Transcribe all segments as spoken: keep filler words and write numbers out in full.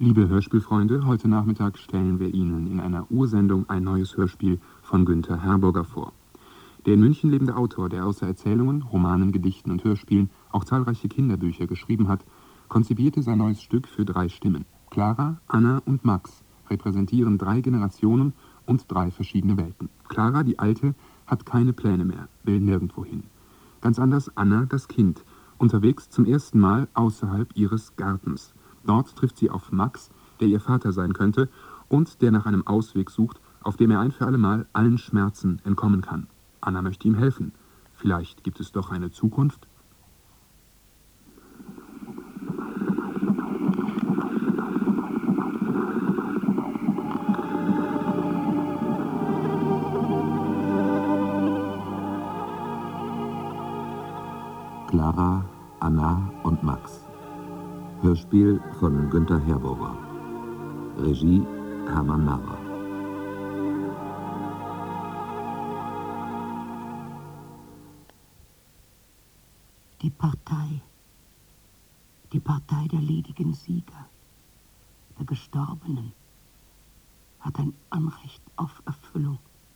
Liebe Hörspielfreunde, heute Nachmittag stellen wir Ihnen in einer Ursendung ein neues Hörspiel von Günther Herborger vor. Der in München lebende Autor, der außer Erzählungen, Romanen, Gedichten und Hörspielen auch zahlreiche Kinderbücher geschrieben hat, konzipierte sein neues Stück für drei Stimmen. Clara, Anna und Max repräsentieren drei Generationen und drei verschiedene Welten. Clara, die Alte, hat keine Pläne mehr, will nirgendwo hin. Ganz anders Anna, das Kind, unterwegs zum ersten Mal außerhalb ihres Gartens. Dort trifft sie auf Max, der ihr Vater sein könnte und der nach einem Ausweg sucht, auf dem er ein für alle Mal allen Schmerzen entkommen kann. Anna möchte ihm helfen. Vielleicht gibt es doch eine Zukunft? Clara, Anna und Max. Hörspiel von Günther Herborger. Regie Hermann Narrer. Die Partei. Die Partei der ledigen Sieger, der Gestorbenen, hat ein Anrecht auf Erfüllung.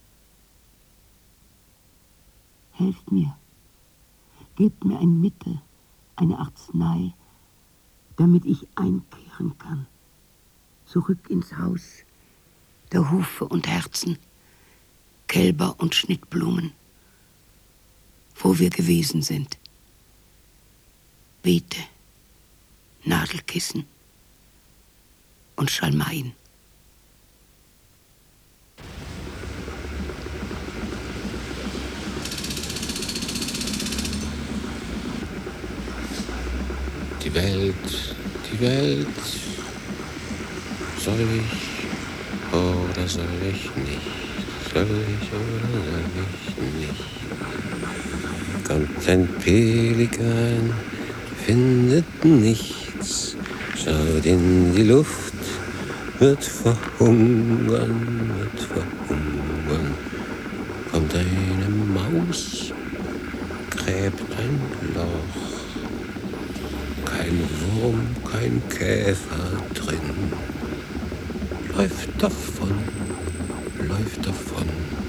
Helft mir. Gebt mir ein Mittel, eine Arznei, damit ich einkehren kann. Zurück ins Haus der Hufe und Herzen, Kälber und Schnittblumen, wo wir gewesen sind. Beete, Nadelkissen und Schalmeien. Die Welt, die Welt, soll ich oder soll ich nicht, soll ich oder soll ich nicht. Kommt ein Pelikan, findet nichts, schaut in die Luft, wird verhungern, wird verhungern. Kommt eine Maus, gräbt ein Loch. Kein Wurm, kein Käfer drin. Läuft davon, läuft davon.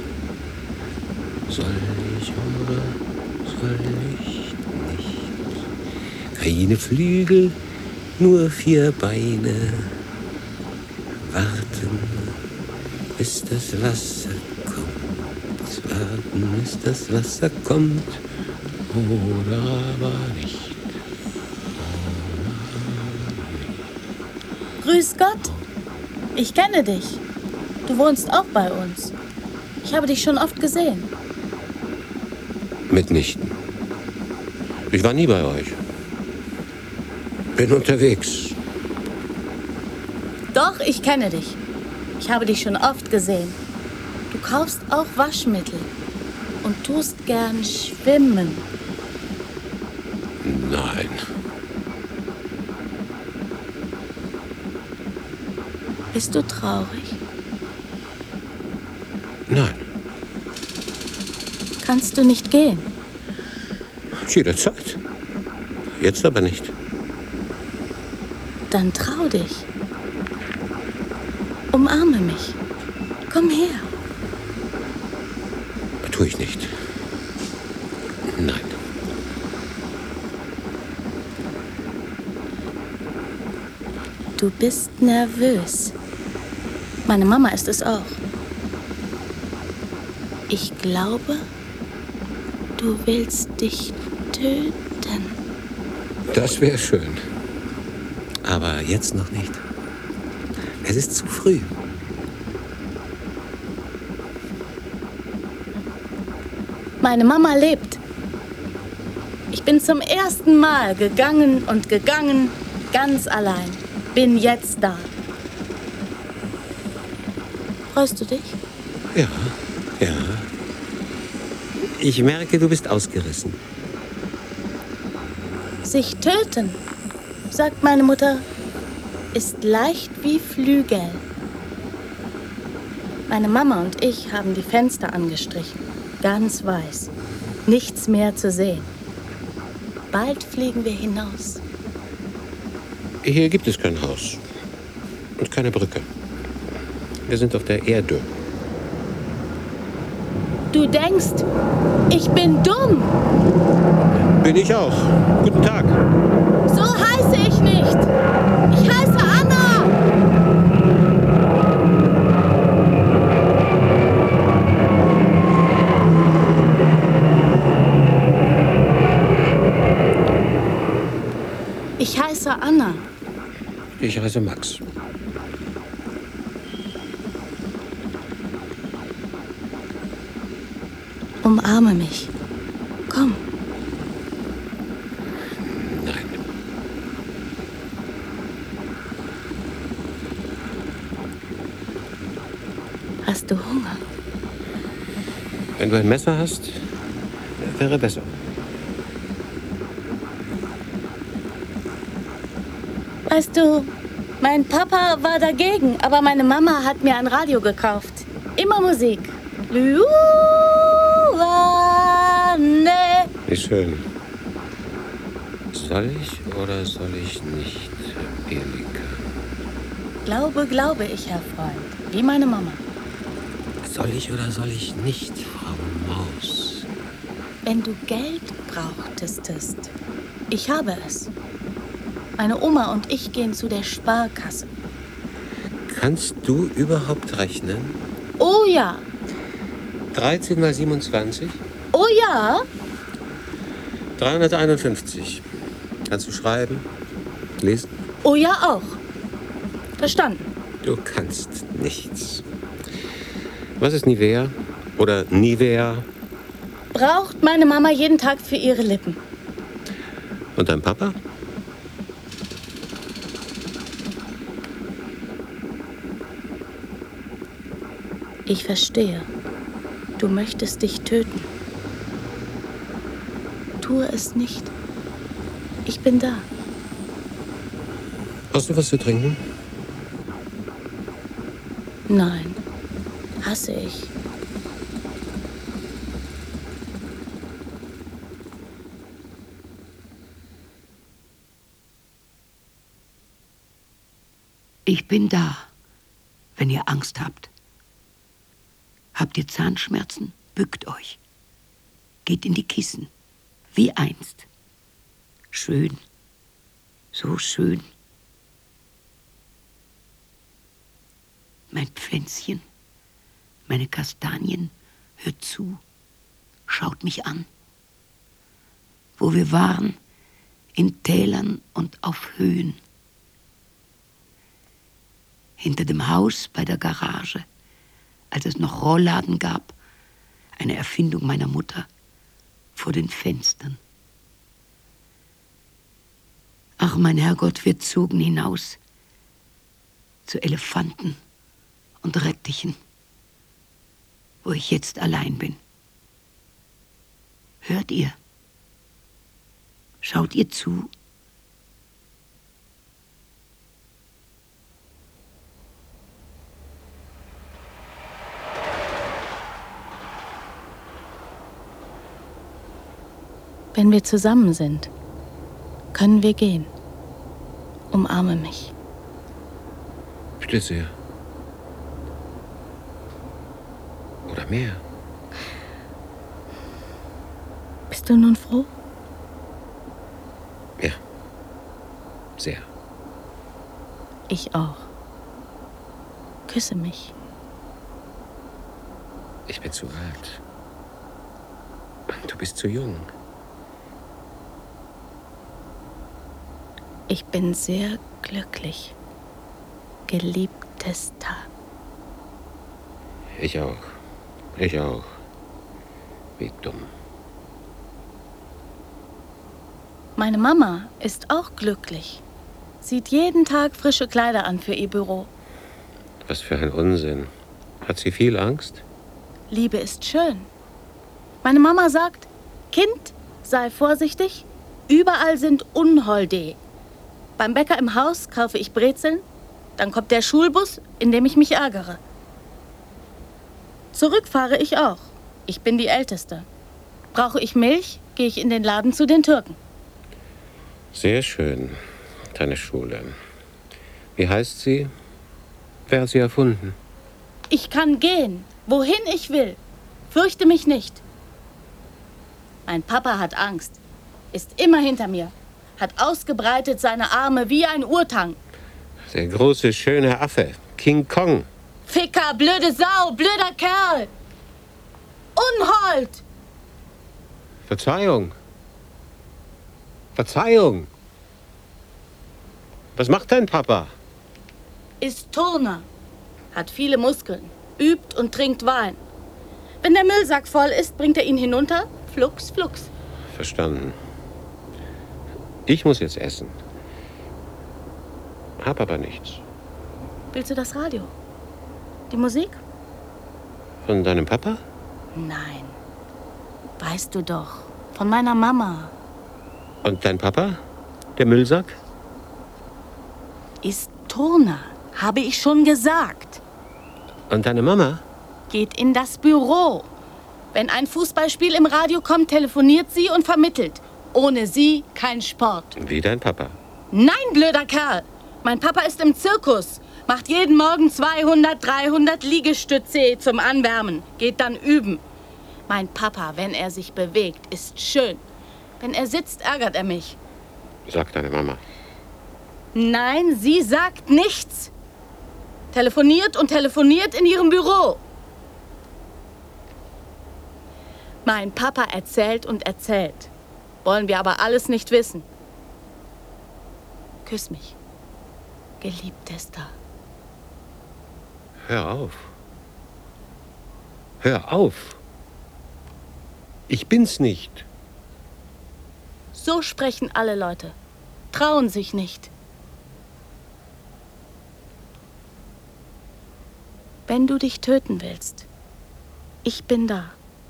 Soll ich oder soll ich nicht? Keine Flügel, nur vier Beine. Warten, bis das Wasser kommt. Warten, bis das Wasser kommt. Oder aber nicht. Grüß Gott, ich kenne dich. Du wohnst auch bei uns. Ich habe dich schon oft gesehen. Mitnichten. Ich war nie bei euch. Bin unterwegs. Doch, ich kenne dich. Ich habe dich schon oft gesehen. Du kaufst auch Waschmittel und tust gern schwimmen. Nein. Bist du traurig? Nein. Kannst du nicht gehen? Jederzeit. Jetzt aber nicht. Dann trau dich. Umarme mich. Komm her. Tue ich nicht. Nein. Du bist nervös. Meine Mama ist es auch. Ich glaube, du willst dich töten. Das wäre schön. Aber jetzt noch nicht. Es ist zu früh. Meine Mama lebt. Ich bin zum ersten Mal gegangen und gegangen, ganz allein. Bin jetzt da. Freust du dich? Ja, ja. Ich merke, du bist ausgerissen. Sich töten, sagt meine Mutter, ist leicht wie Flügel. Meine Mama und ich haben die Fenster angestrichen, ganz weiß. Nichts mehr zu sehen. Bald fliegen wir hinaus. Hier gibt es kein Haus. und keine Brücke. Wir sind auf der Erde. Du denkst, ich bin dumm. Bin ich auch. Guten Tag. So heiße ich nicht. Ich heiße Anna. Ich heiße Anna. Ich heiße Max. Umarme mich. Komm. Nein. Hast du Hunger? Wenn du ein Messer hast, wäre besser. Weißt du, mein Papa war dagegen, aber meine Mama hat mir ein Radio gekauft. Immer Musik. Luane. Wie schön. Soll ich oder soll ich nicht, Erika? Glaube, glaube ich, Herr Freund. Wie meine Mama. Soll ich oder soll ich nicht, Frau Maus? Wenn du Geld brauchtest, ich habe es. Meine Oma und ich gehen zu der Sparkasse. Kannst du überhaupt rechnen? Oh ja. dreizehn mal siebenundzwanzig? Oh ja. dreihunderteinundfünfzig. Kannst du schreiben? Lesen? Oh ja auch. Verstanden. Du kannst nichts. Was ist Nivea? Oder Nivea? Braucht meine Mama jeden Tag für ihre Lippen. Und dein Papa? Ich verstehe. Du möchtest dich töten. Tue es nicht. Ich bin da. Hast du was zu trinken? Nein, hasse ich. Ich bin da, wenn ihr Angst habt. Habt ihr Zahnschmerzen? Bückt euch. Geht in die Kissen, wie einst. Schön, so schön. Mein Pflänzchen, meine Kastanien, hört zu, schaut mich an. Wo wir waren, in Tälern und auf Höhen. Hinter dem Haus bei der Garage, als es noch Rollladen gab, eine Erfindung meiner Mutter, vor den Fenstern. Ach, mein Herrgott, wir zogen hinaus zu Elefanten und Rettichen, wo ich jetzt allein bin. Hört ihr? Schaut ihr zu? Wenn wir zusammen sind, können wir gehen. Umarme mich. Bitte sehr. Oder mehr. Bist du nun froh? Ja. Sehr. Ich auch. Küsse mich. Ich bin zu alt. Du bist zu jung. Ich bin sehr glücklich, geliebtester. Ich auch. Ich auch. Wie dumm. Meine Mama ist auch glücklich. Zieht jeden Tag frische Kleider an für ihr Büro. Was für ein Unsinn. Hat sie viel Angst? Liebe ist schön. Meine Mama sagt, Kind, sei vorsichtig, überall sind Unholde. Beim Bäcker im Haus kaufe ich Brezeln, dann kommt der Schulbus, in dem ich mich ärgere. Zurück fahre ich auch. Ich bin die Älteste. Brauche ich Milch, gehe ich in den Laden zu den Türken. Sehr schön, deine Schule. Wie heißt sie? Wer hat sie erfunden? Ich kann gehen, wohin ich will. Fürchte mich nicht. Mein Papa hat Angst, ist immer hinter mir, hat ausgebreitet seine Arme wie ein Urtang. Der große, schöne Affe, King Kong. Ficker, blöde Sau, blöder Kerl. Unhold! Verzeihung. Verzeihung. Was macht dein Papa? Ist Turner, hat viele Muskeln, übt und trinkt Wein. Wenn der Müllsack voll ist, bringt er ihn hinunter, flugs, flugs. Verstanden. Ich muss jetzt essen. Hab aber nichts. Willst du das Radio? Die Musik? Von deinem Papa? Nein. Weißt du doch, von meiner Mama. Und dein Papa? Der Müllsack? Ist Turner, habe ich schon gesagt. Und deine Mama? Geht in das Büro. Wenn ein Fußballspiel im Radio kommt, telefoniert sie und vermittelt. Ohne sie kein Sport. Wie dein Papa? Nein, blöder Kerl. Mein Papa ist im Zirkus. Macht jeden Morgen zweihundert, dreihundert Liegestütze zum Anwärmen. Geht dann üben. Mein Papa, wenn er sich bewegt, ist schön. Wenn er sitzt, ärgert er mich. Sagt deine Mama. Nein, sie sagt nichts. Telefoniert und telefoniert in ihrem Büro. Mein Papa erzählt und erzählt. Wollen wir aber alles nicht wissen. Küss mich, Geliebtester. Hör auf. Hör auf. Ich bin's nicht. So sprechen alle Leute. Trauen sich nicht. Wenn du dich töten willst, ich bin da.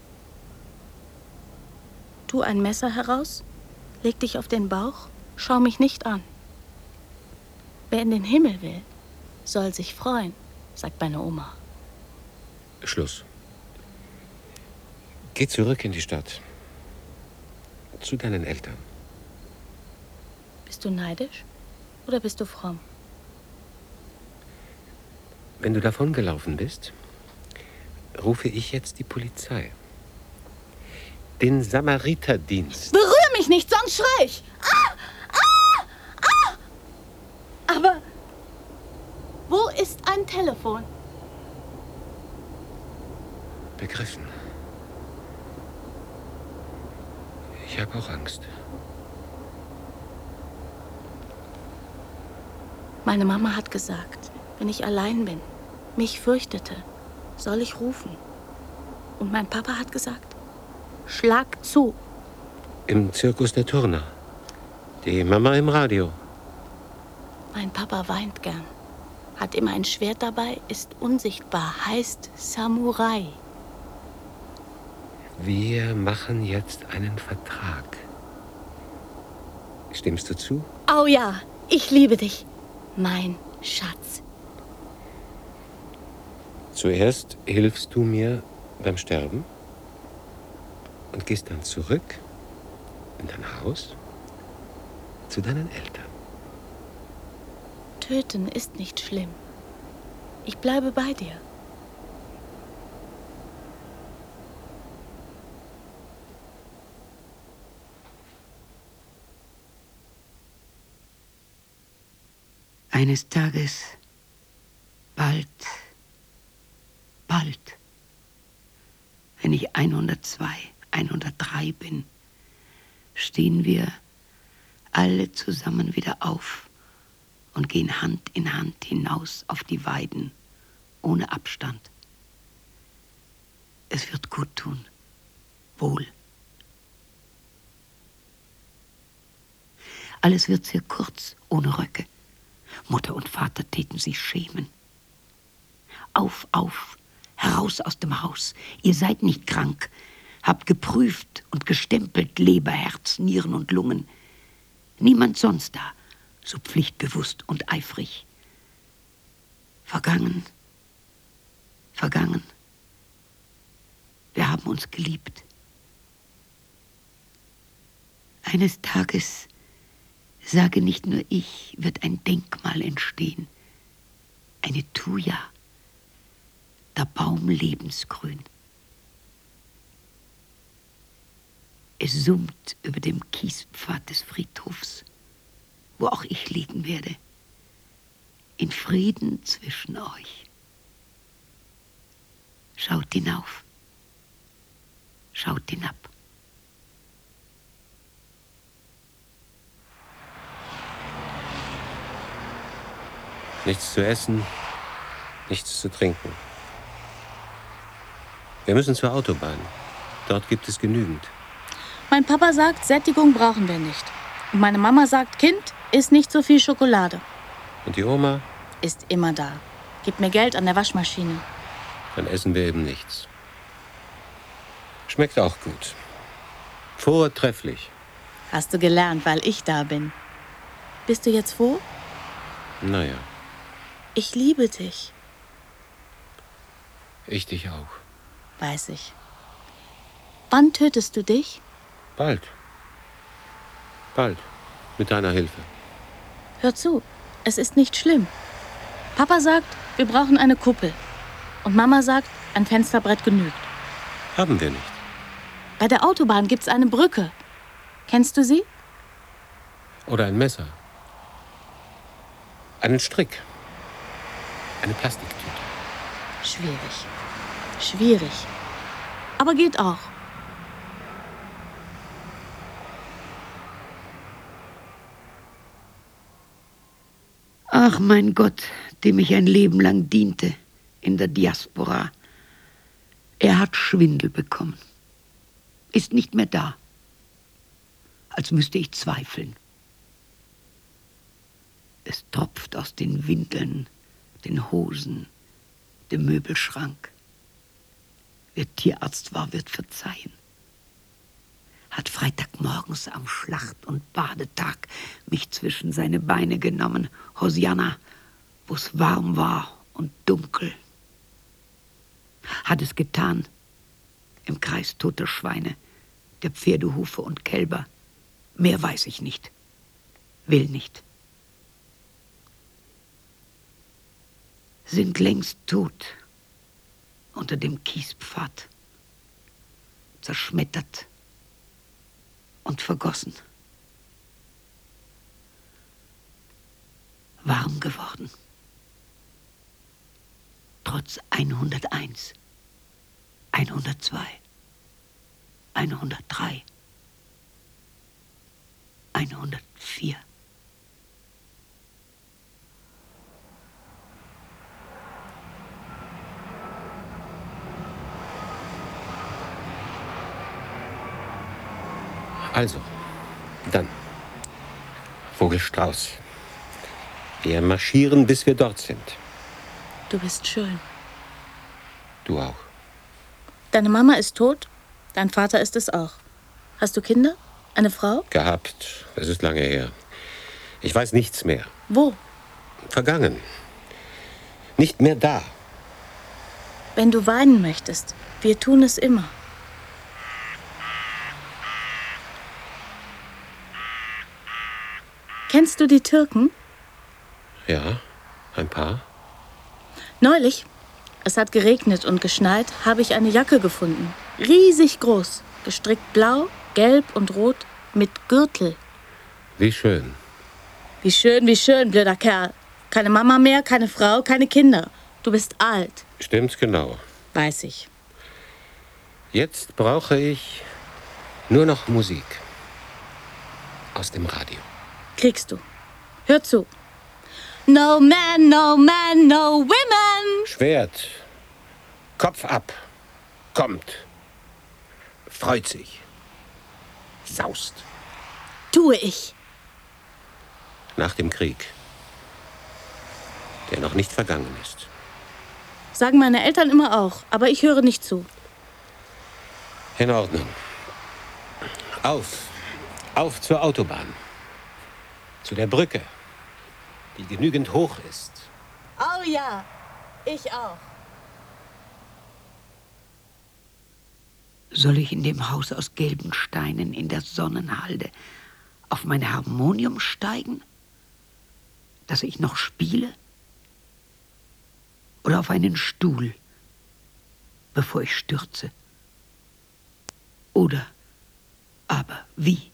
Tu ein Messer heraus, leg dich auf den Bauch, schau mich nicht an. Wer in den Himmel will, soll sich freuen, sagt meine Oma. Schluss. Geh zurück in die Stadt. Zu deinen Eltern. Bist du neidisch oder bist du fromm? Wenn du davongelaufen bist, rufe ich jetzt die Polizei. Den Samariterdienst. Berühr mich nicht, sonst schrei ich. Ah, ah, ah. Aber wo ist ein Telefon? Begriffen. Ich habe auch Angst. Meine Mama hat gesagt, wenn ich allein bin, mich fürchtete, soll ich rufen. Und mein Papa hat gesagt, schlag zu. Im Zirkus der Turner. Die Mama im Radio. Mein Papa weint gern, hat immer ein Schwert dabei, ist unsichtbar, heißt Samurai. Wir machen jetzt einen Vertrag. Stimmst du zu? Oh ja, ich liebe dich, mein Schatz. Zuerst hilfst du mir beim Sterben und gehst dann zurück in dein Haus zu deinen Eltern. Töten ist nicht schlimm. Ich bleibe bei dir. Eines Tages, bald, bald, wenn ich hundertzwei, hundertdrei bin, stehen wir alle zusammen wieder auf und gehen Hand in Hand hinaus auf die Weiden, ohne Abstand. Es wird gut tun, wohl. Alles wird sehr kurz, ohne Röcke. Mutter und Vater täten sich schämen. Auf, auf, heraus aus dem Haus. Ihr seid nicht krank. Habt geprüft und gestempelt Leber, Herz, Nieren und Lungen. Niemand sonst da, so pflichtbewusst und eifrig. Vergangen, vergangen. Wir haben uns geliebt. Eines Tages, sage nicht nur ich, wird ein Denkmal entstehen. Eine Thuja, der Baum lebensgrün. Es summt über dem Kiespfad des Friedhofs, wo auch ich liegen werde, in Frieden zwischen euch. Schaut hinauf, schaut hinab. Nichts zu essen, nichts zu trinken. Wir müssen zur Autobahn. Dort gibt es genügend. Mein Papa sagt, Sättigung brauchen wir nicht. Und meine Mama sagt, Kind, isst nicht so viel Schokolade. Und die Oma? Ist immer da. Gibt mir Geld an der Waschmaschine. Dann essen wir eben nichts. Schmeckt auch gut. Vortrefflich. Hast du gelernt, weil ich da bin. Bist du jetzt froh? Naja. Ich liebe dich. Ich dich auch. Weiß ich. Wann tötest du dich? Bald. Bald. Mit deiner Hilfe. Hör zu, es ist nicht schlimm. Papa sagt, wir brauchen eine Kuppel. Und Mama sagt, ein Fensterbrett genügt. Haben wir nicht. Bei der Autobahn gibt's eine Brücke. Kennst du sie? Oder ein Messer. Einen Strick. Eine Plastiktüte. Schwierig. Schwierig. Aber geht auch. Ach, mein Gott, dem ich ein Leben lang diente in der Diaspora. Er hat Schwindel bekommen. Ist nicht mehr da. Als müsste ich zweifeln. Es tropft aus den Windeln, den Hosen, dem Möbelschrank. Wer Tierarzt war, wird verzeihen. Hat Freitagmorgens am Schlacht- und Badetag mich zwischen seine Beine genommen, Hosianna, wo's warm war und dunkel. Hat es getan, im Kreis toter Schweine, der Pferdehufe und Kälber. Mehr weiß ich nicht, will nicht. Sind längst tot unter dem Kiespfad, zerschmettert und vergossen. Warm geworden. Trotz hunderteins, hundertzwei, hundertdrei, hundertvier. Also, dann. Vogelstrauß. Wir marschieren, bis wir dort sind. Du bist schön. Du auch. Deine Mama ist tot, dein Vater ist es auch. Hast du Kinder? Eine Frau? Gehabt. Es ist lange her. Ich weiß nichts mehr. Wo? Vergangen. Nicht mehr da. Wenn du weinen möchtest, wir tun es immer. Kennst du die Türken? Ja, ein paar. Neulich, es hat geregnet und geschneit, habe ich eine Jacke gefunden. Riesig groß, gestrickt blau, gelb und rot mit Gürtel. Wie schön. Wie schön, wie schön, blöder Kerl. Keine Mama mehr, keine Frau, keine Kinder. Du bist alt. Stimmt genau. Weiß ich. Jetzt brauche ich nur noch Musik. Aus dem Radio. Kriegst du. Hör zu. No man, no man, no women. Schwert. Kopf ab. Kommt. Freut sich. Saust. Tue ich. Nach dem Krieg. Der noch nicht vergangen ist. Sagen meine Eltern immer auch, aber ich höre nicht zu. In Ordnung. Auf. Auf zur Autobahn. Zu der Brücke, die genügend hoch ist. Oh ja, ich auch. Soll ich in dem Haus aus gelben Steinen in der Sonnenhalde auf mein Harmonium steigen, das ich noch spiele? oder auf einen Stuhl, bevor ich stürze? Oder aber wie?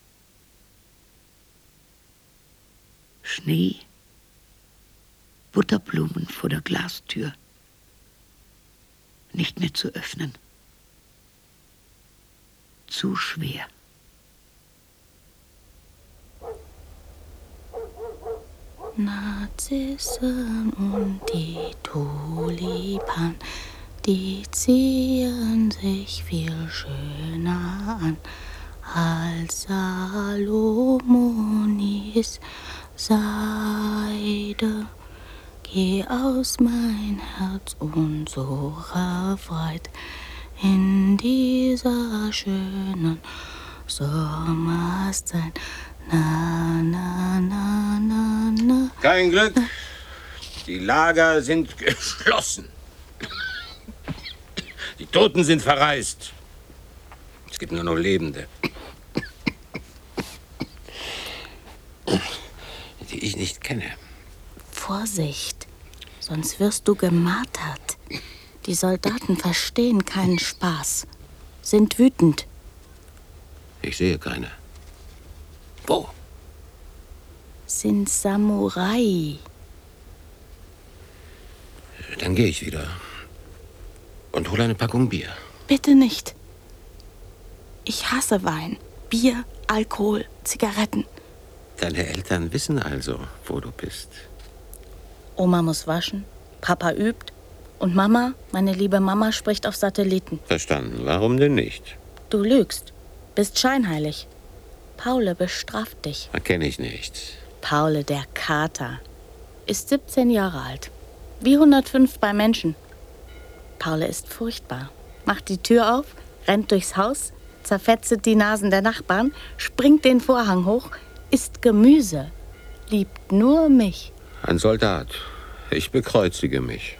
Schnee, Butterblumen vor der Glastür, nicht mehr zu öffnen. Zu schwer. Narzissen und die Tulipan, die ziehen sich viel schöner an als Salomonis Seide. Geh aus mein Herz unserer Freit in dieser schönen Sommerszeit. Na, na, na, na, na. Kein Glück. Die Lager sind geschlossen. Die Toten sind verreist. Es gibt nur noch Lebende. Die ich nicht kenne. Vorsicht, sonst wirst du gemartert. Die Soldaten verstehen keinen Spaß, sind wütend. Ich sehe keine. Wo? Sind Samurai. Dann gehe ich wieder und hole eine Packung Bier. Bitte nicht. Ich hasse Wein, Bier, Alkohol, Zigaretten. Deine Eltern wissen also, wo du bist. Oma muss waschen, Papa übt und Mama, meine liebe Mama, spricht auf Satelliten. Verstanden. Warum denn nicht? Du lügst, bist scheinheilig. Paule bestraft dich. Erkenne ich nicht. Paule, der Kater, ist siebzehn Jahre alt. Wie hundertfünf bei Menschen. Paule ist furchtbar. Macht die Tür auf, rennt durchs Haus, zerfetzet die Nasen der Nachbarn, springt den Vorhang hoch, isst Gemüse, liebt nur mich. Ein Soldat. Ich bekreuzige mich.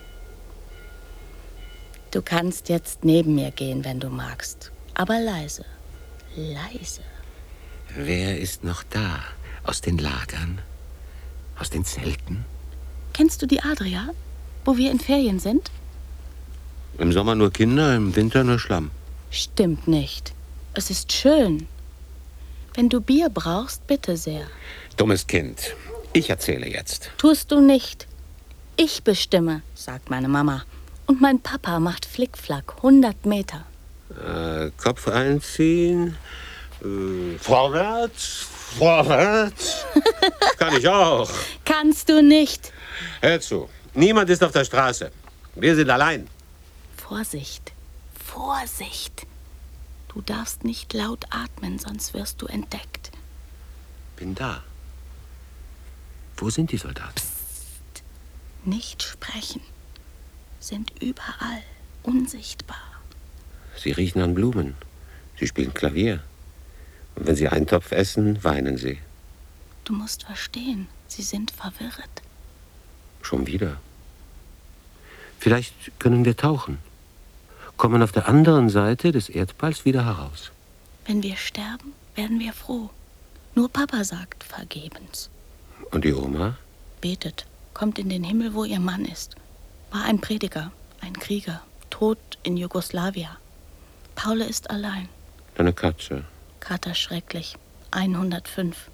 Du kannst jetzt neben mir gehen, wenn du magst. Aber leise, leise. Wer ist noch da? Aus den Lagern? Aus den Zelten? Kennst du die Adria, wo wir in Ferien sind? Im Sommer nur Kinder, im Winter nur Schlamm. Stimmt nicht. Es ist schön. Wenn du Bier brauchst, bitte sehr. Dummes Kind. Ich erzähle jetzt. Tust du nicht. Ich bestimme, sagt meine Mama. Und mein Papa macht Flickflack, hundert Meter. Äh, Kopf einziehen. Äh, vorwärts. Vorwärts. Kann ich auch. Kannst du nicht. Hör zu. Niemand ist auf der Straße. Wir sind allein. Vorsicht. Vorsicht. Du darfst nicht laut atmen, sonst wirst du entdeckt. Bin da. Wo sind die Soldaten? Psst. Nicht sprechen. Sind überall unsichtbar. Sie riechen an Blumen. Sie spielen Klavier. Und wenn sie Eintopf essen, weinen sie. Du musst verstehen, sie sind verwirrt. Schon wieder. Vielleicht können wir tauchen. Kommen auf der anderen Seite des Erdballs wieder heraus. Wenn wir sterben, werden wir froh. Nur Papa sagt vergebens. Und die Oma? Betet, kommt in den Himmel, wo ihr Mann ist. War ein Prediger, ein Krieger, tot in Jugoslawien. Paule ist allein. Deine Katze. Kater schrecklich, hundertfünf.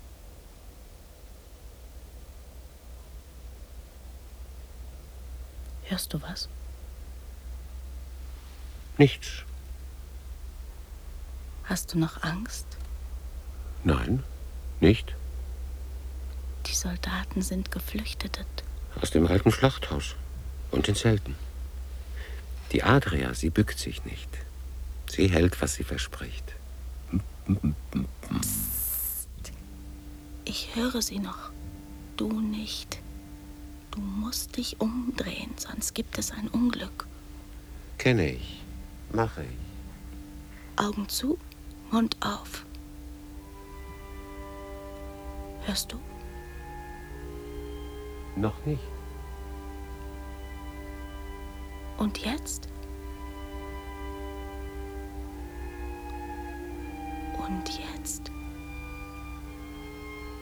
Hörst du was? Nichts. Hast du noch Angst? Nein, nicht. Die Soldaten sind Geflüchtete. Aus dem alten Schlachthaus und den Zelten. Die Adria, sie bückt sich nicht. Sie hält, was sie verspricht. Psst. Ich höre sie noch. Du nicht. Du musst dich umdrehen, sonst gibt es ein Unglück. Kenne ich. Mache ich. Augen zu, Mund auf. Hörst du? Noch nicht. Und jetzt? Und jetzt?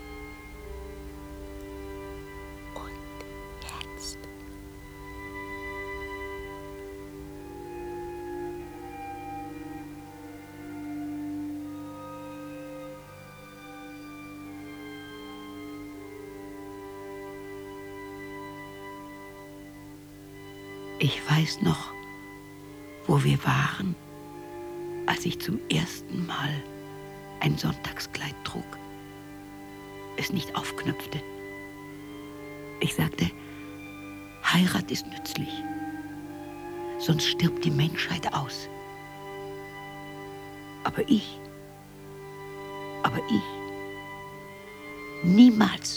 Und jetzt? Ich weiß noch, wo wir waren, als ich zum ersten Mal ein Sonntagskleid trug, es nicht aufknöpfte. Ich sagte, Heirat ist nützlich, sonst stirbt die Menschheit aus. Aber ich, aber ich, niemals.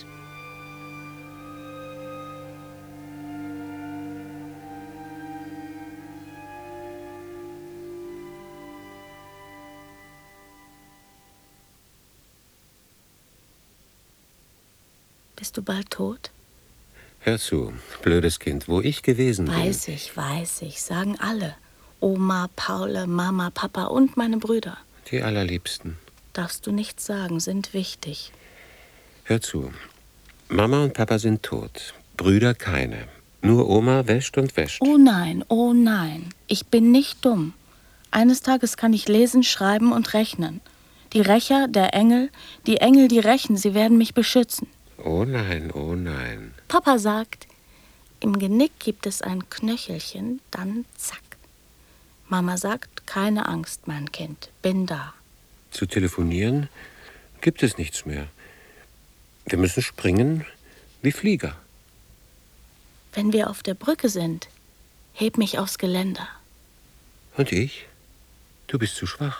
Bist du bald tot? Hör zu, blödes Kind, wo ich gewesen bin. Weiß ich, weiß ich, sagen alle. Oma, Paule, Mama, Papa und meine Brüder. Die allerliebsten. Darfst du nichts sagen, sind wichtig. Hör zu, Mama und Papa sind tot, Brüder keine. Nur Oma wäscht und wäscht. Oh nein, oh nein, ich bin nicht dumm. Eines Tages kann ich lesen, schreiben und rechnen. Die Rächer, der Engel, die Engel, die rächen, sie werden mich beschützen. Oh nein, oh nein. Papa sagt, im Genick gibt es ein Knöchelchen, dann zack. Mama sagt, keine Angst, mein Kind, bin da. Zu telefonieren gibt es nichts mehr. Wir müssen springen wie Flieger. Wenn wir auf der Brücke sind, heb mich aufs Geländer. Und ich? Du bist zu schwach.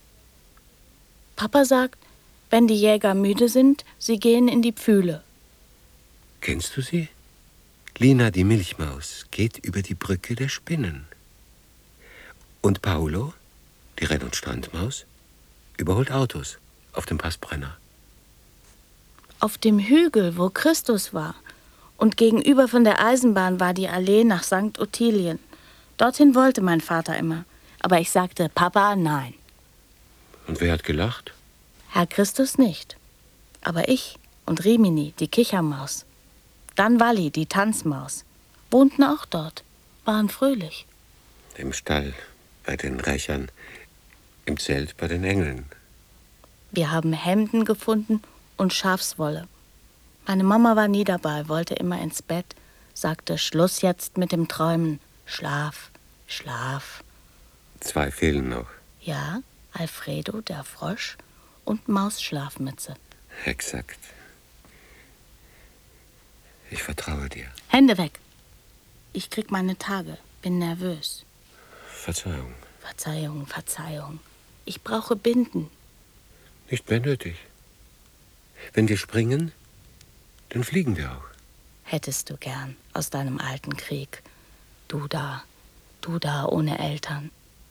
Papa sagt, wenn die Jäger müde sind, sie gehen in die Pfühle. Kennst du sie? Lina, die Milchmaus, geht über die Brücke der Spinnen. Und Paolo, die Renn- und Strandmaus, überholt Autos auf dem Passbrenner. Auf dem Hügel, wo Christus war, und gegenüber von der Eisenbahn war die Allee nach Sankt Ottilien. Dorthin wollte mein Vater immer, aber ich sagte, Papa, nein. Und wer hat gelacht? Herr Christus nicht, aber ich und Rimini, die Kichermaus. Dann Walli, die Tanzmaus, wohnten auch dort, waren fröhlich. Im Stall, bei den Rächern, im Zelt bei den Engeln. Wir haben Hemden gefunden und Schafswolle. Meine Mama war nie dabei, wollte immer ins Bett, sagte Schluss jetzt mit dem Träumen. Schlaf, Schlaf. Zwei fehlen noch. Ja, Alfredo, der Frosch, und Mausschlafmütze. Exakt. Ich vertraue dir. Hände weg. Ich krieg meine Tage, bin nervös. Verzeihung. Verzeihung, Verzeihung. Ich brauche Binden. Nicht mehr nötig. Wenn wir springen, dann fliegen wir auch. Hättest du gern aus deinem alten Krieg. Du da, du da ohne Eltern.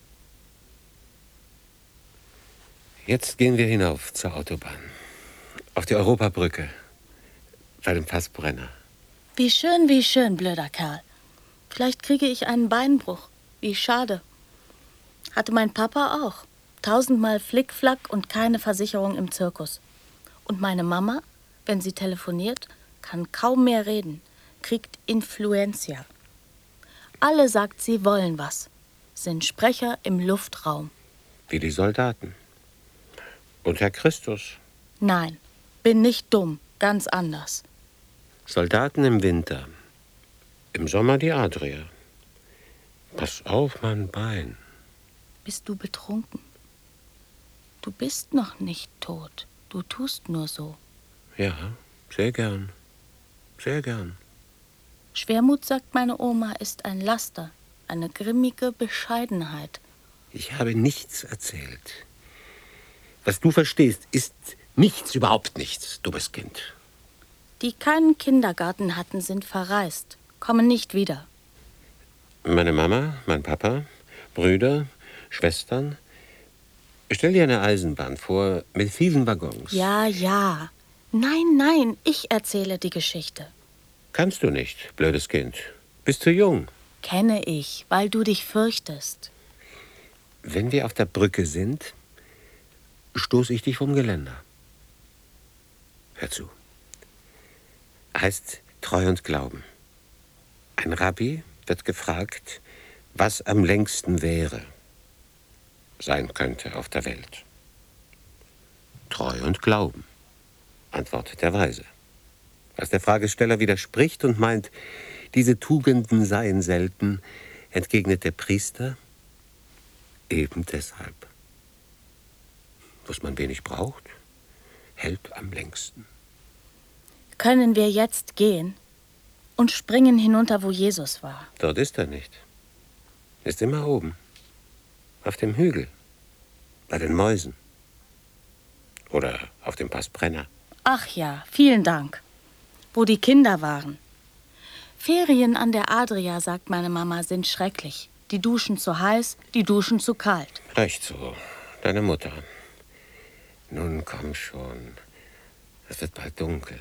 Jetzt gehen wir hinauf zur Autobahn. Auf die Europabrücke. Bei dem Passbrenner. Wie schön, wie schön, blöder Kerl. Vielleicht kriege ich einen Beinbruch. Wie schade. Hatte mein Papa auch. Tausendmal Flickflack und keine Versicherung im Zirkus. Und meine Mama, wenn sie telefoniert, kann kaum mehr reden. Kriegt Influenza. Alle sagt, sie wollen was. Sind Sprecher im Luftraum. Wie die Soldaten. Und Herr Christus. Nein, bin nicht dumm. Ganz anders. Soldaten im Winter. Im Sommer die Adria. Pass auf, mein Bein. Bist du betrunken? Du bist noch nicht tot. Du tust nur so. Ja, sehr gern. Sehr gern. Schwermut, sagt meine Oma, ist ein Laster. Eine grimmige Bescheidenheit. Ich habe nichts erzählt. Was du verstehst, ist nichts, überhaupt nichts, dummes Kind. Die keinen Kindergarten hatten, sind verreist, kommen nicht wieder. Meine Mama, mein Papa, Brüder, Schwestern. Stell dir eine Eisenbahn vor mit vielen Waggons. Ja, ja. Nein, nein, ich erzähle die Geschichte. Kannst du nicht, blödes Kind. Bist zu jung. Kenne ich, weil du dich fürchtest. Wenn wir auf der Brücke sind, stoße ich dich vom Geländer. Hör zu. Heißt Treu und Glauben. Ein Rabbi wird gefragt, was am längsten wäre, sein könnte auf der Welt. Treu und Glauben, antwortet der Weise. Was der Fragesteller widerspricht und meint, diese Tugenden seien selten, entgegnet der Priester. Eben deshalb. Was man wenig braucht, hält am längsten. Können wir jetzt gehen und springen hinunter, wo Jesus war? Dort ist er nicht. Ist immer oben. Auf dem Hügel. Bei den Mäusen. Oder auf dem Pass Brenner. Ach ja, vielen Dank. Wo die Kinder waren. Ferien an der Adria, sagt meine Mama, sind schrecklich. Die Duschen zu heiß, die Duschen zu kalt. Recht so. Deine Mutter. Nun komm schon. Es wird bald dunkel.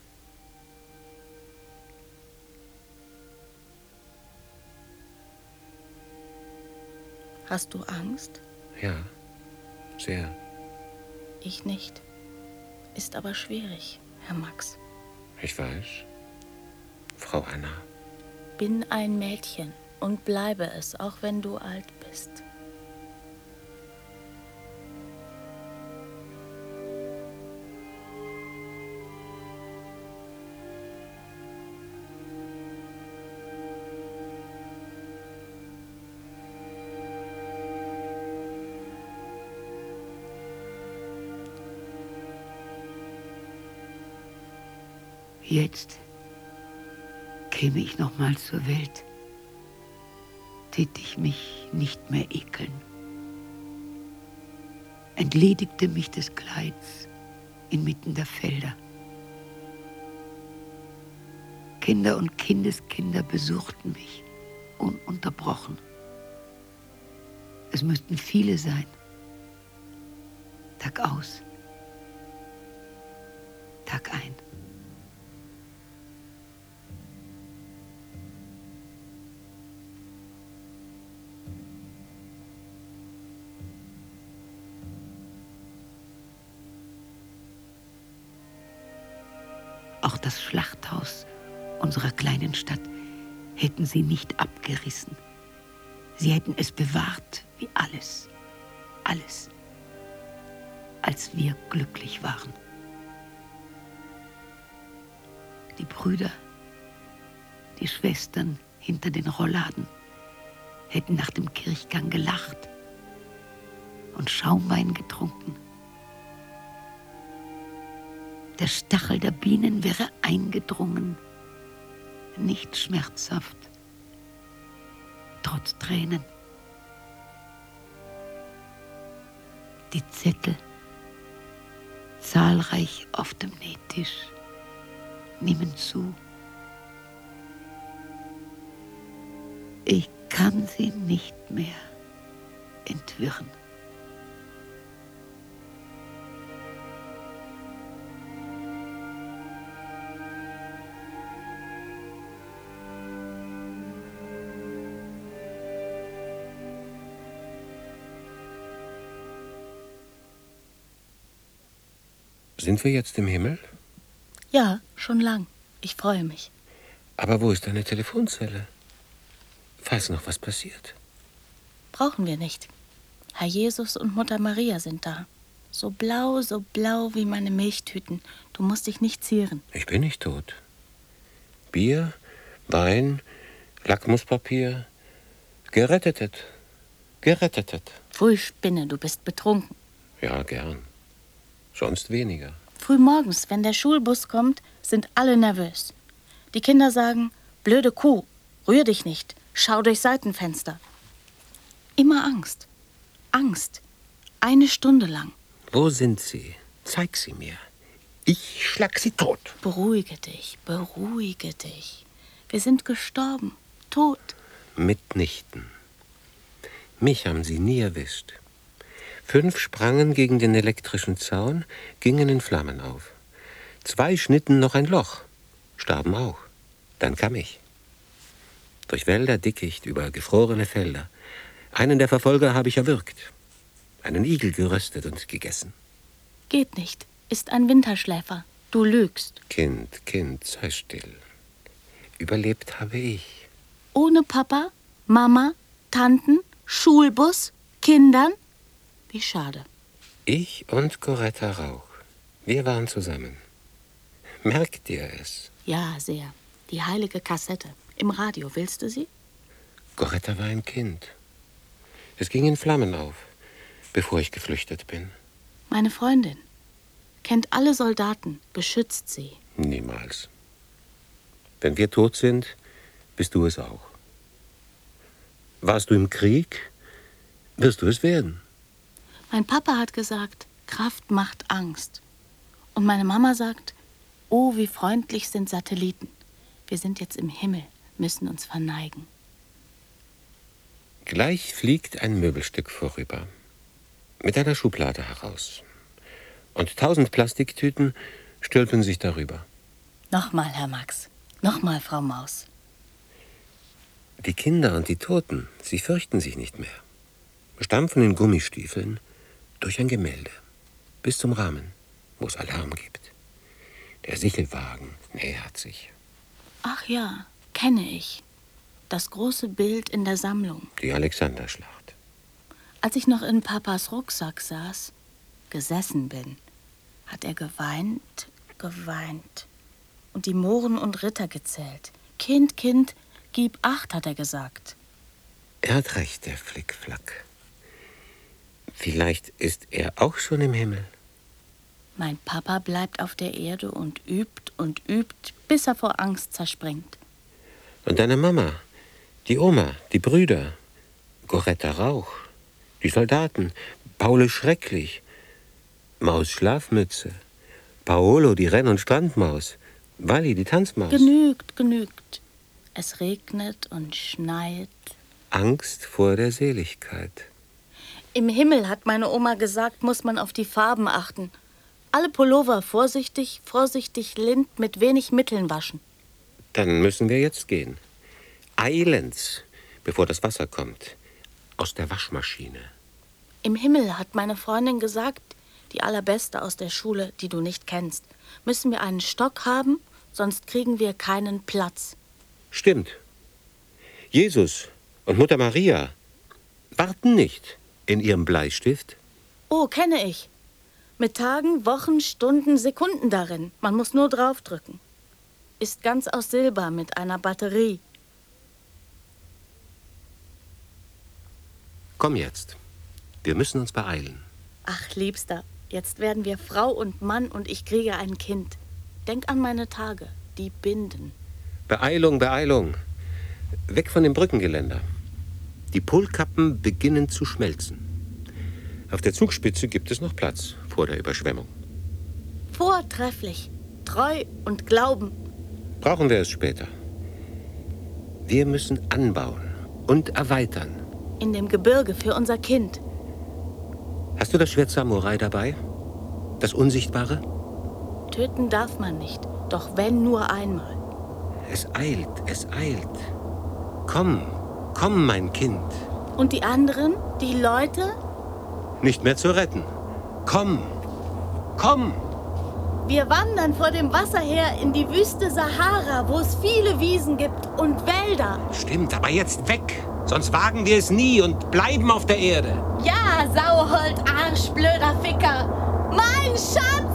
Hast du Angst? Ja, sehr. Ich nicht. Ist aber schwierig, Herr Max. Ich weiß. Frau Anna. Bin ein Mädchen und bleibe es, auch wenn du alt bist. Jetzt käme ich noch mal zur Welt, tät ich mich nicht mehr ekeln, entledigte mich des Kleids inmitten der Felder. Kinder und Kindeskinder besuchten mich ununterbrochen. Es müssten viele sein, Tag aus, Tag ein. Auch das Schlachthaus unserer kleinen Stadt hätten sie nicht abgerissen. Sie hätten es bewahrt wie alles, alles, als wir glücklich waren. Die Brüder, die Schwestern hinter den Rollladen hätten nach dem Kirchgang gelacht und Schaumwein getrunken. Der Stachel der Bienen wäre eingedrungen, nicht schmerzhaft, trotz Tränen. Die Zettel, zahlreich auf dem Nähtisch, nehmen zu. Ich kann sie nicht mehr entwirren. Sind wir jetzt im Himmel? Ja, schon lang. Ich freue mich. Aber wo ist deine Telefonzelle? Falls noch was passiert. Brauchen wir nicht. Herr Jesus und Mutter Maria sind da. So blau, so blau wie meine Milchtüten. Du musst dich nicht zieren. Ich bin nicht tot. Bier, Wein, Lackmuspapier. Gerettetet. Gerettetet. Pfui, Spinne, du bist betrunken. Ja, gern. Sonst weniger. Frühmorgens, wenn der Schulbus kommt, sind alle nervös. Die Kinder sagen, blöde Kuh, rühr dich nicht, schau durchs Seitenfenster. Immer Angst. Angst. Eine Stunde lang. Wo sind sie? Zeig sie mir. Ich schlag sie tot. Beruhige dich, beruhige dich. Wir sind gestorben, tot. Mitnichten. Mich haben sie nie erwischt. Fünf sprangen gegen den elektrischen Zaun, gingen in Flammen auf. Zwei schnitten noch ein Loch, starben auch. Dann kam ich. Durch Wälder, Dickicht, über gefrorene Felder. Einen der Verfolger habe ich erwürgt. Einen Igel geröstet und gegessen. Geht nicht, ist ein Winterschläfer. Du lügst. Kind, Kind, sei still. Überlebt habe ich. Ohne Papa, Mama, Tanten, Schulbus, Kindern? Wie schade. Ich und Coretta Rauch. Wir waren zusammen. Merkt ihr es? Ja, sehr. Die heilige Kassette. Im Radio, willst du sie? Goretta war ein Kind. Es ging in Flammen auf, bevor ich geflüchtet bin. Meine Freundin. Kennt alle Soldaten, beschützt sie. Niemals. Wenn wir tot sind, bist du es auch. Warst du im Krieg, wirst du es werden. Mein Papa hat gesagt, Kraft macht Angst. Und meine Mama sagt, oh, wie freundlich sind Satelliten. Wir sind jetzt im Himmel, müssen uns verneigen. Gleich fliegt ein Möbelstück vorüber, mit einer Schublade heraus. Und tausend Plastiktüten stülpen sich darüber. Nochmal, Herr Max. Nochmal, Frau Maus. Die Kinder und die Toten, sie fürchten sich nicht mehr. Stampfen in Gummistiefeln durch ein Gemälde, bis zum Rahmen, wo es Alarm gibt. Der Sichelwagen nähert sich. Ach ja, kenne ich. Das große Bild in der Sammlung. Die Alexanderschlacht. Als ich noch in Papas Rucksack saß, gesessen bin, hat er geweint, geweint und die Mohren und Ritter gezählt. Kind, Kind, gib acht, hat er gesagt. Er hat recht, der Flickflack. Vielleicht ist er auch schon im Himmel. Mein Papa bleibt auf der Erde und übt und übt, bis er vor Angst zerspringt. Und deine Mama, die Oma, die Brüder, Goretta Rauch, die Soldaten, Paul schrecklich, Maus Schlafmütze, Paolo die Renn- und Strandmaus, Wally die Tanzmaus. Genügt, genügt. Es regnet und schneit. Angst vor der Seligkeit. Im Himmel, hat meine Oma gesagt, muss man auf die Farben achten. Alle Pullover vorsichtig, vorsichtig lind mit wenig Mitteln waschen. Dann müssen wir jetzt gehen. Eilends, bevor das Wasser kommt. Aus der Waschmaschine. Im Himmel, hat meine Freundin gesagt, die allerbeste aus der Schule, die du nicht kennst, müssen wir einen Stock haben, sonst kriegen wir keinen Platz. Stimmt. Jesus und Mutter Maria warten nicht in ihrem Bleistift. Oh, kenne ich. Mit Tagen, Wochen, Stunden, Sekunden darin. Man muss nur draufdrücken. Ist ganz aus Silber mit einer Batterie. Komm jetzt. Wir müssen uns beeilen. Ach, Liebster, jetzt werden wir Frau und Mann und ich kriege ein Kind. Denk an meine Tage, die binden. Beeilung, Beeilung. Weg von dem Brückengeländer. Die Polkappen beginnen zu schmelzen. Auf der Zugspitze gibt es noch Platz vor der Überschwemmung. Vortrefflich. Treu und Glauben. Brauchen wir es später. Wir müssen anbauen und erweitern. In dem Gebirge für unser Kind. Hast du das Schwert Samurai dabei? Das Unsichtbare? Töten darf man nicht, doch wenn nur einmal. Es eilt, es eilt. Komm, komm, mein Kind. Und die anderen, die Leute? Nicht mehr zu retten. Komm, komm. Wir wandern vor dem Wasser her in die Wüste Sahara, wo es viele Wiesen gibt und Wälder. Stimmt, aber jetzt weg. Sonst wagen wir es nie und bleiben auf der Erde. Ja, Sauhold, Arsch, blöder Ficker. Mein Schatz!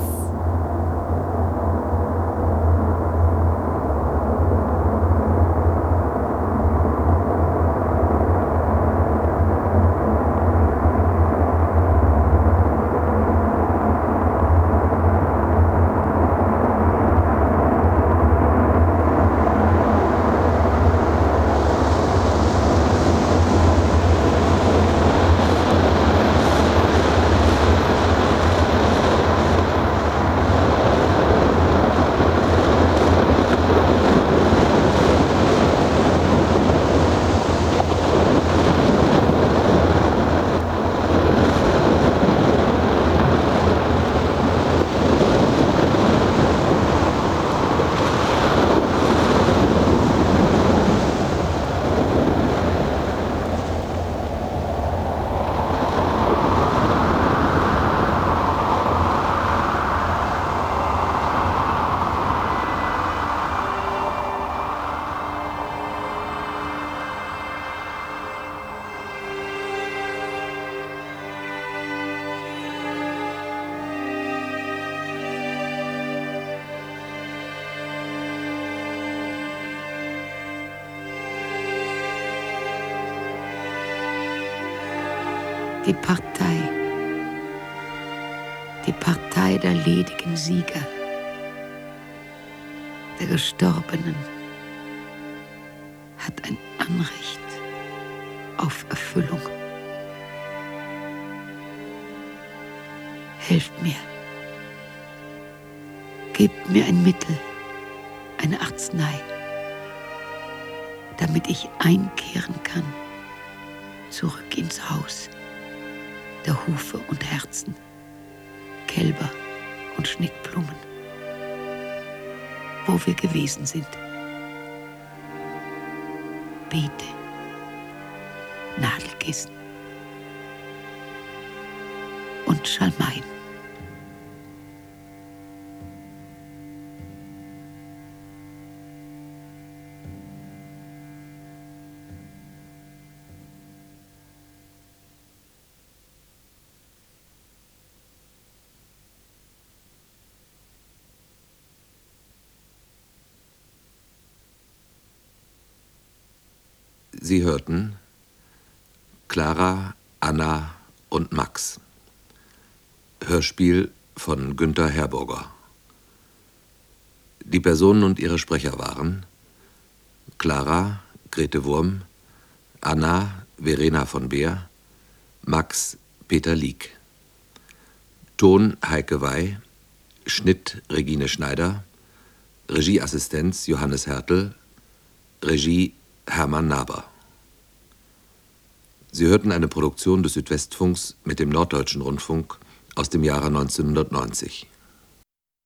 Die Partei. Die Partei der ledigen Sieger. Der Gestorbenen hat ein Anrecht auf Erfüllung. Helft mir. Gebt mir ein Mittel, eine Arznei, damit ich einkehren kann, zurück ins Haus der Hufe und Herzen, Kälber und Schnittblumen, wo wir gewesen sind. Beete, Nadelkissen und Schalmeien. Sie hörten Clara, Anna und Max. Hörspiel von Günther Herborger. Die Personen und ihre Sprecher waren Clara, Grete Wurm, Anna, Verena von Beer, Max, Peter Lieck. Ton Heike Wey, Schnitt Regine Schneider, Regieassistenz Johannes Hertel, Regie Hermann Naber. Sie hörten eine Produktion des Südwestfunks mit dem Norddeutschen Rundfunk aus dem Jahre neunzehnhundertneunzig.